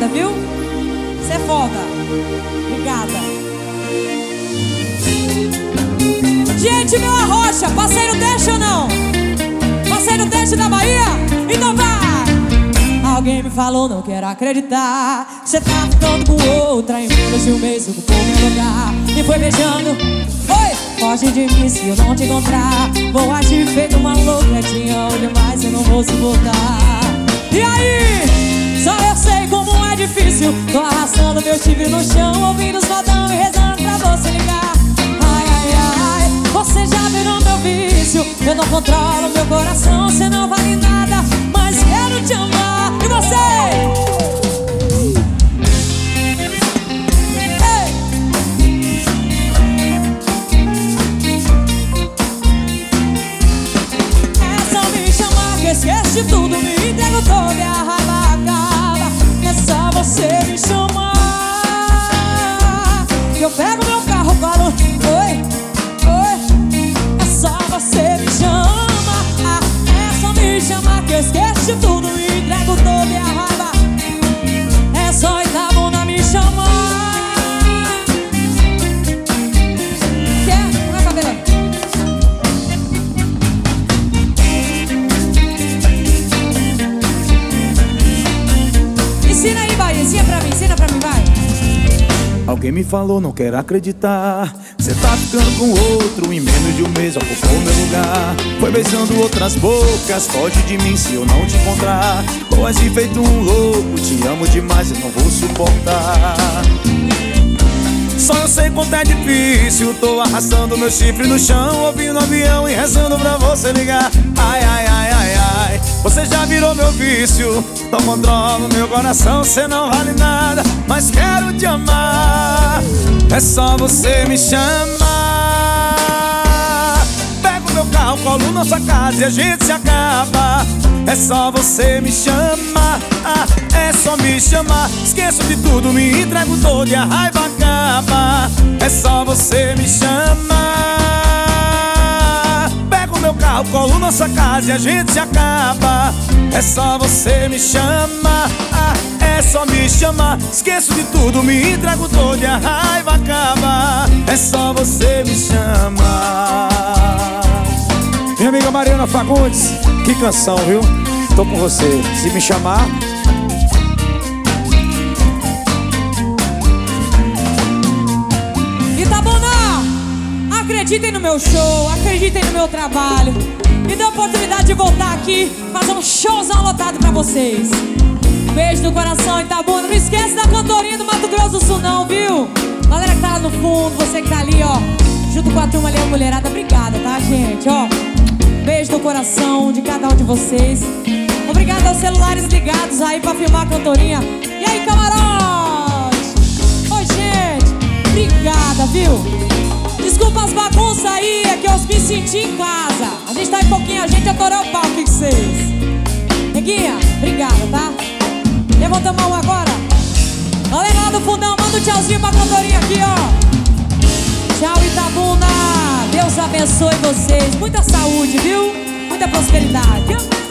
Obrigada, viu? Você é foda. Obrigada. Gente, meu Arrocha, passei no teste ou não? Passei no teste da Bahia? Então vai! Alguém me falou, não quero acreditar. Cê tá ficando com outra em menos de um mês, ocupou meu lugar. Me foi beijando. Oi! Foge de mim se eu não te encontrar. Vou agir feito uma louca, te amo demais, eu não vou suportar. E aí? Só eu sei como é difícil. Tô arrastando meu chifre no chão, ouvindo os modão e rezando pra você ligar. Ai, ai, ai, você já virou meu vício. Eu não controlo meu coração, cê não vale nada, mas quero te amar. E você? Esquece tudo, me entrego toda e a raiva acaba. É só você me chamar que eu pego meu carro, falo oi, oi. É só você me chamar. É só me chamar que eu esqueço tudo, me entrego toda e a raiva. É só Itabuna me chamar. Quer? Como é que cabelo? Ensina aí, Bahia, ensina pra mim, vai. Alguém me falou, não quero acreditar. Cê tá ficando com outro, em menos de um mês ocupou meu lugar. Foi beijando outras bocas, foge de mim se eu não te encontrar. Vou agir feito um louco, te amo demais, eu não vou suportar. Só eu sei quanto é difícil. Tô arrastando meu chifre no chão, ouvindo avião e rezando pra você ligar. Ai, ai, ai, ai, ai, você já virou meu vício. Não controlo meu coração, cê não vale nada, mas quero te amar. É só você me chamar. Pego meu carro, colo nossa casa e a gente se acaba. É só você me chamar. É só me chamar. Esqueço de tudo, me entrego todo e a raiva acaba. É só você me chamar. Pego meu carro, colo nossa casa e a gente se acaba. É só você me chamar. É só me chamar. Esqueço de tudo, me entrego todo e a raiva acaba. É só você me chamar. Minha amiga Mariana Fagundes, que canção, viu? Tô com você, se me chamar. Itabuna, acreditem no meu show, acreditem no meu trabalho. Me dê a oportunidade de voltar aqui, fazer um showzão lotado pra vocês. Beijo no coração, Itabuna. Não esquece da cantorinha do Mato Grosso do Sul não, viu? Galera que tá lá no fundo, você que tá ali, ó, junto com a turma ali, a mulherada, obrigada, tá, gente? Ó, beijo no coração de cada um de vocês. Obrigado aos celulares ligados aí pra filmar a cantorinha. E aí, camarote? Oi, gente, obrigada, viu? Desculpa as bagunças aí, é que eu me senti em casa. A gente tá em pouquinho, a gente adorou o palco de vocês. Neguinha, obrigada, tá? Levanta a mão agora. Galera lá do fundão, manda um tchauzinho pra cantorinha aqui, ó. Tchau, Itabuna. Deus abençoe vocês. Muita saúde, viu? Muita prosperidade.